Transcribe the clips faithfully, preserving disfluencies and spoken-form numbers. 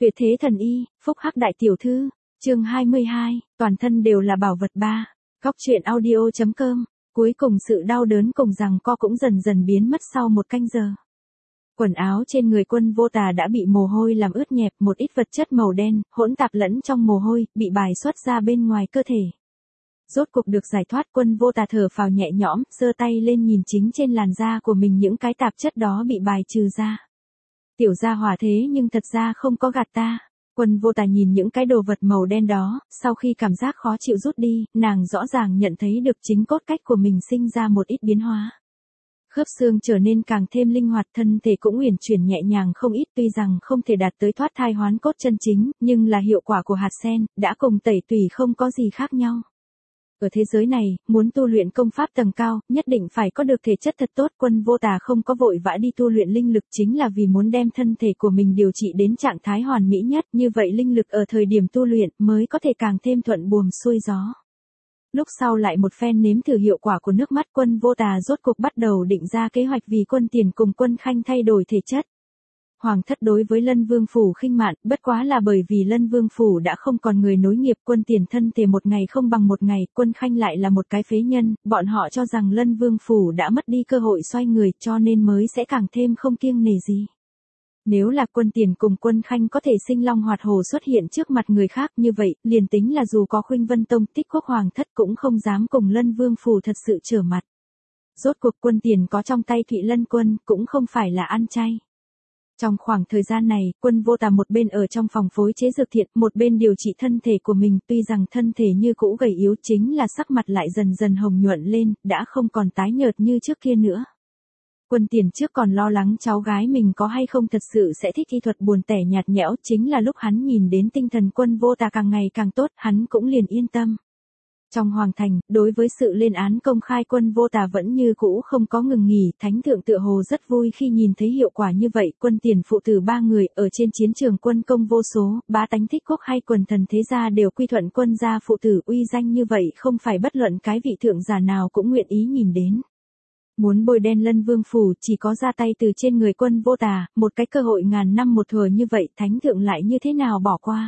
Tuyệt thế thần y, phúc hắc đại tiểu thư, chương hai mươi hai, toàn thân đều là bảo vật ba. Góc truyện audio chấm com, cuối cùng sự đau đớn cùng rằng co cũng dần dần biến mất sau một canh giờ. Quần áo trên người Quân Vô Tà đã bị mồ hôi làm ướt nhẹp, một ít vật chất màu đen, hỗn tạp lẫn trong mồ hôi, bị bài xuất ra bên ngoài cơ thể. Rốt cục được giải thoát, Quân Vô Tà thở phào nhẹ nhõm, giơ tay lên nhìn chính trên làn da của mình những cái tạp chất đó bị bài trừ ra. Tiểu gia hỏa thế nhưng thật ra không có gạt ta. Quân Vô Tà nhìn những cái đồ vật màu đen đó, sau khi cảm giác khó chịu rút đi, nàng rõ ràng nhận thấy được chính cốt cách của mình sinh ra một ít biến hóa. Khớp xương trở nên càng thêm linh hoạt, thân thể cũng uyển chuyển nhẹ nhàng không ít, tuy rằng không thể đạt tới thoát thai hoán cốt chân chính, nhưng là hiệu quả của hạt sen, đã cùng tẩy tùy không có gì khác nhau. Ở thế giới này, muốn tu luyện công pháp tầng cao, nhất định phải có được thể chất thật tốt. Quân Vô Tà không có vội vã đi tu luyện linh lực chính là vì muốn đem thân thể của mình điều trị đến trạng thái hoàn mỹ nhất, như vậy linh lực ở thời điểm tu luyện mới có thể càng thêm thuận buồm xuôi gió. Lúc sau lại một phen nếm thử hiệu quả của nước mắt, Quân Vô Tà rốt cuộc bắt đầu định ra kế hoạch vì Quân Tiền cùng Quân Khanh thay đổi thể chất. Hoàng thất đối với Lân Vương phủ khinh mạn, bất quá là bởi vì Lân Vương phủ đã không còn người nối nghiệp. Quân Tiền thân thể một ngày không bằng một ngày, Quân Khanh lại là một cái phế nhân, bọn họ cho rằng Lân Vương phủ đã mất đi cơ hội xoay người, cho nên mới sẽ càng thêm không kiêng nể gì. Nếu là Quân Tiền cùng Quân Khanh có thể sinh long hoạt hổ xuất hiện trước mặt người khác như vậy, liền tính là dù có Khuynh Vân Tông, Tích Quốc Hoàng thất cũng không dám cùng Lân Vương phủ thật sự trở mặt. Rốt cuộc Quân Tiền có trong tay Thụy Lân Quân, cũng không phải là ăn chay. Trong khoảng thời gian này, Quân Vô Tà một bên ở trong phòng phối chế dược thiện, một bên điều trị thân thể của mình, tuy rằng thân thể như cũ gầy yếu, chính là sắc mặt lại dần dần hồng nhuận lên, đã không còn tái nhợt như trước kia nữa. Quân Tiền trước còn lo lắng cháu gái mình có hay không thật sự sẽ thích y thuật buồn tẻ nhạt nhẽo, chính là lúc hắn nhìn đến tinh thần Quân Vô Tà càng ngày càng tốt, hắn cũng liền yên tâm. Trong hoàng thành, đối với sự lên án công khai Quân Vô Tà vẫn như cũ không có ngừng nghỉ, thánh thượng tựa hồ rất vui khi nhìn thấy hiệu quả như vậy. Quân Tiền phụ tử ba người ở trên chiến trường quân công vô số, bá tánh Tích Quốc hay quần thần thế gia đều quy thuận Quân gia phụ tử, uy danh như vậy không phải bất luận cái vị thượng giả nào cũng nguyện ý nhìn đến. Muốn bôi đen Lân Vương phủ chỉ có ra tay từ trên người Quân Vô Tà, một cái cơ hội ngàn năm một thừa như vậy, thánh thượng lại như thế nào bỏ qua.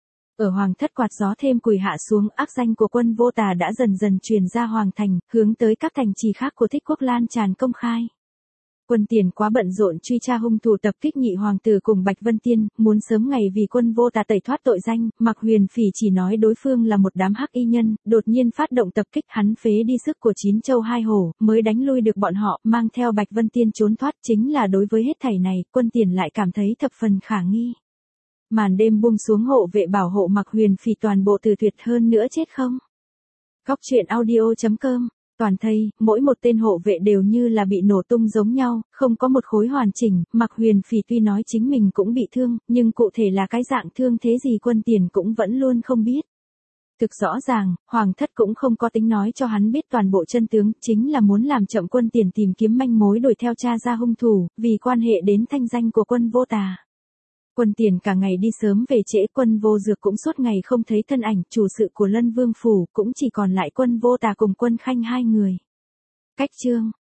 Ở hoàng thất quạt gió thêm cùi hạ xuống, ác danh của Quân Vô Tà đã dần dần truyền ra hoàng thành, hướng tới các thành trì khác của Tích Quốc lan tràn công khai. Quân Tiền quá bận rộn truy tra hung thủ tập kích nhị hoàng tử cùng Bạch Vân Tiên, muốn sớm ngày vì Quân Vô Tà tẩy thoát tội danh. Mạc Huyền Phỉ chỉ nói đối phương là một đám hắc y nhân, đột nhiên phát động tập kích, hắn phế đi sức của chín châu hai hổ, mới đánh lui được bọn họ, mang theo Bạch Vân Tiên trốn thoát. Chính là đối với hết thảy này, Quân Tiền lại cảm thấy thập phần khả nghi. Màn đêm buông xuống, hộ vệ bảo hộ Mạc Huyền Phỉ toàn bộ từ tuyệt hơn nữa chết không. Góc truyện audio chấm com, toàn thây, mỗi một tên hộ vệ đều như là bị nổ tung giống nhau, không có một khối hoàn chỉnh. Mạc Huyền Phỉ tuy nói chính mình cũng bị thương, nhưng cụ thể là cái dạng thương thế gì Quân Tiền cũng vẫn luôn không biết. Thực rõ ràng, hoàng thất cũng không có tính nói cho hắn biết toàn bộ chân tướng, chính là muốn làm chậm Quân Tiền tìm kiếm manh mối đuổi theo tra ra hung thủ, vì quan hệ đến thanh danh của Quân Vô Tà. Quân Tiền cả ngày đi sớm về trễ, Quân Vô Dược cũng suốt ngày không thấy thân ảnh, chủ sự của Lân Vương phủ cũng chỉ còn lại Quân Vô Tà cùng Quân Khanh hai người. Cách chương